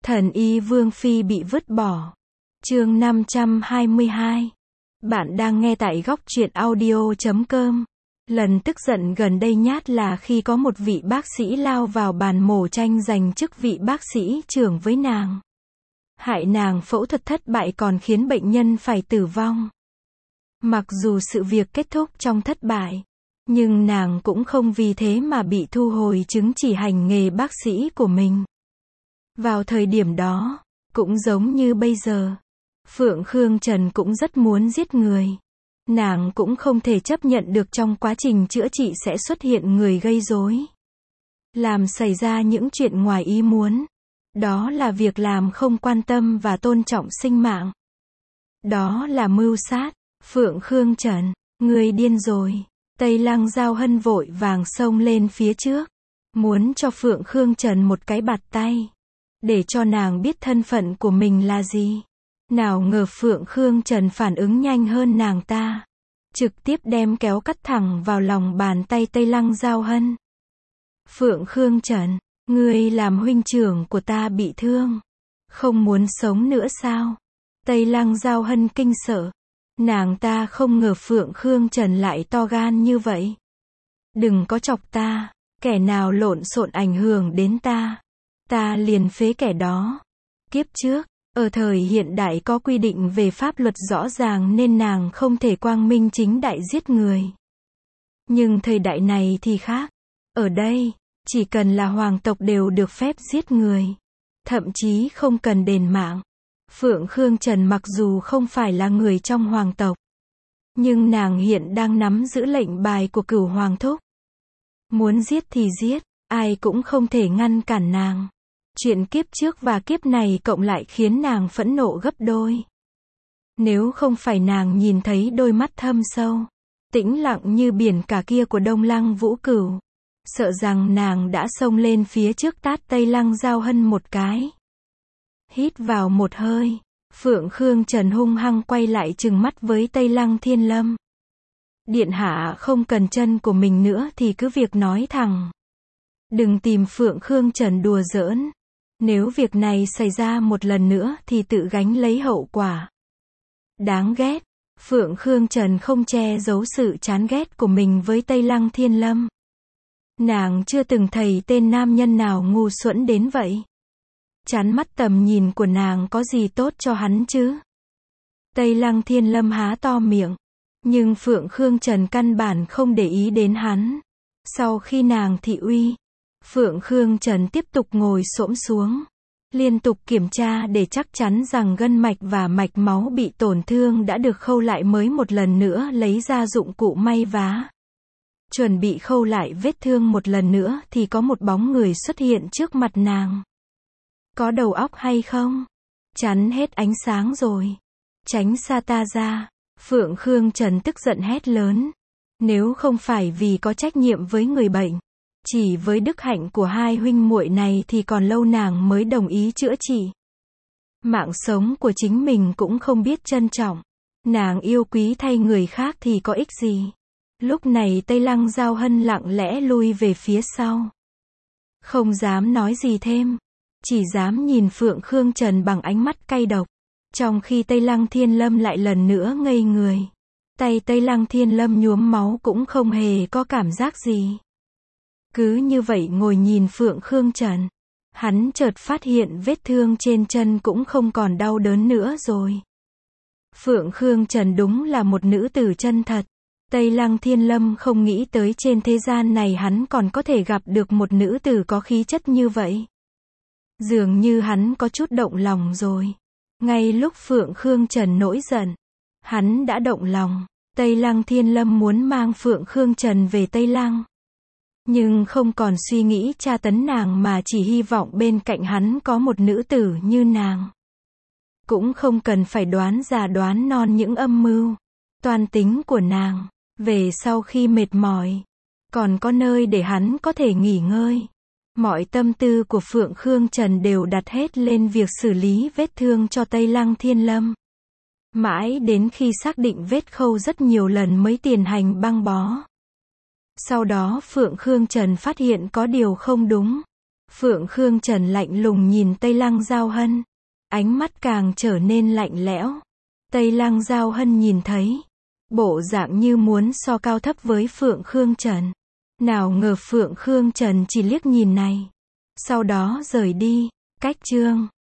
Thần y Vương Phi bị vứt bỏ. Chương 522. Bạn đang nghe tại góc truyện audio.com. Lần tức giận gần đây nhất là khi có một vị bác sĩ lao vào bàn mổ tranh giành chức vị bác sĩ trưởng với nàng. Hại nàng phẫu thuật thất bại còn khiến bệnh nhân phải tử vong. Mặc dù sự việc kết thúc trong thất bại, nhưng nàng cũng không vì thế mà bị thu hồi chứng chỉ hành nghề bác sĩ của mình. Vào thời điểm đó, cũng giống như bây giờ, Phượng Khương Trần cũng rất muốn giết người. Nàng cũng không thể chấp nhận được trong quá trình chữa trị sẽ xuất hiện người gây rối, làm xảy ra những chuyện ngoài ý muốn. Đó là việc làm không quan tâm và tôn trọng sinh mạng. Đó là mưu sát. Phượng Khương Trần, ngươi điên rồi. Tây Lăng Giao Hân vội vàng xông lên phía trước, muốn cho Phượng Khương Trần một cái bạt tay, để cho nàng biết thân phận của mình là gì. Nào ngờ Phượng Khương Trần phản ứng nhanh hơn nàng ta, trực tiếp đem kéo cắt thẳng vào lòng bàn tay Tây Lăng Giao Hân. Phượng Khương Trần, ngươi làm huynh trưởng của ta bị thương, không muốn sống nữa sao? Tây Lăng Giao Hân kinh sợ. Nàng ta không ngờ Phượng Khương Trần lại to gan như vậy. Đừng có chọc ta, kẻ nào lộn xộn ảnh hưởng đến ta liền phế kẻ đó. Kiếp trước, ở thời hiện đại có quy định về pháp luật rõ ràng nên nàng không thể quang minh chính đại giết người. Nhưng thời đại này thì khác. Ở đây, chỉ cần là hoàng tộc đều được phép giết người. Thậm chí không cần đền mạng. Phượng Khương Trần mặc dù không phải là người trong hoàng tộc, nhưng nàng hiện đang nắm giữ lệnh bài của Cửu Hoàng Thúc. Muốn giết thì giết, ai cũng không thể ngăn cản nàng. Chuyện kiếp trước và kiếp này cộng lại khiến nàng phẫn nộ gấp đôi. Nếu không phải nàng nhìn thấy đôi mắt thâm sâu, tĩnh lặng như biển cả kia của Đông Lăng Vũ Cửu, sợ rằng nàng đã xông lên phía trước tát Tây Lăng Giao Hân một cái. Hít vào một hơi, Phượng Khương Trần hung hăng quay lại trừng mắt với Tây Lăng Thiên Lâm. Điện hạ không cần chân của mình nữa thì cứ việc nói thẳng. Đừng tìm Phượng Khương Trần đùa giỡn. Nếu việc này xảy ra một lần nữa thì tự gánh lấy hậu quả. Đáng ghét. Phượng Khương Trần không che giấu sự chán ghét của mình với Tây Lăng Thiên Lâm. Nàng chưa từng thấy tên nam nhân nào ngu xuẩn đến vậy. Chán mắt tầm nhìn của nàng có gì tốt cho hắn chứ? Tây Lăng Thiên Lâm há to miệng, nhưng Phượng Khương Trần căn bản không để ý đến hắn. Sau khi nàng thị uy, Phượng Khương Trần tiếp tục ngồi xổm xuống, liên tục kiểm tra để chắc chắn rằng gân mạch và mạch máu bị tổn thương đã được khâu lại mới một lần nữa lấy ra dụng cụ may vá. Chuẩn bị khâu lại vết thương một lần nữa thì có một bóng người xuất hiện trước mặt nàng. Có đầu óc hay không? Chắn hết ánh sáng rồi. Tránh xa ta ra. Phượng Khương Trần tức giận hét lớn. Nếu không phải vì có trách nhiệm với người bệnh, chỉ với đức hạnh của hai huynh muội này thì còn lâu nàng mới đồng ý chữa trị. Mạng sống của chính mình cũng không biết trân trọng. Nàng yêu quý thay người khác thì có ích gì? Lúc này Tây Lăng Giao Hân lặng lẽ lui về phía sau. Không dám nói gì thêm. Chỉ dám nhìn Phượng Khương Trần bằng ánh mắt cay độc. Trong khi Tây Lăng Thiên Lâm lại lần nữa ngây người. Tay Tây Lăng Thiên Lâm nhuốm máu cũng không hề có cảm giác gì. Cứ như vậy ngồi nhìn Phượng Khương Trần. Hắn chợt phát hiện vết thương trên chân cũng không còn đau đớn nữa rồi. Phượng Khương Trần đúng là một nữ tử chân thật. Tây Lăng Thiên Lâm không nghĩ tới trên thế gian này hắn còn có thể gặp được một nữ tử có khí chất như vậy. Dường như hắn có chút động lòng rồi. Ngay lúc Phượng Khương Trần nổi giận, hắn đã động lòng. Tây Lăng Thiên Lâm muốn mang Phượng Khương Trần về Tây Lăng, nhưng không còn suy nghĩ tra tấn nàng mà chỉ hy vọng bên cạnh hắn có một nữ tử như nàng. Cũng không cần phải đoán già đoán non những âm mưu, toan tính của nàng. Về sau khi mệt mỏi, còn có nơi để hắn có thể nghỉ ngơi. Mọi tâm tư của Phượng Khương Trần đều đặt hết lên việc xử lý vết thương cho Tây Lăng Thiên Lâm. Mãi đến khi xác định vết khâu rất nhiều lần mới tiến hành băng bó. Sau đó Phượng Khương Trần phát hiện có điều không đúng. Phượng Khương Trần lạnh lùng nhìn Tây Lăng Giao Hân. Ánh mắt càng trở nên lạnh lẽo. Tây Lăng Giao Hân nhìn thấy. Bộ dạng như muốn so cao thấp với Phượng Khương Trần. Nào ngờ Phượng Khương Trần chỉ liếc nhìn này. Sau đó rời đi. Cách chương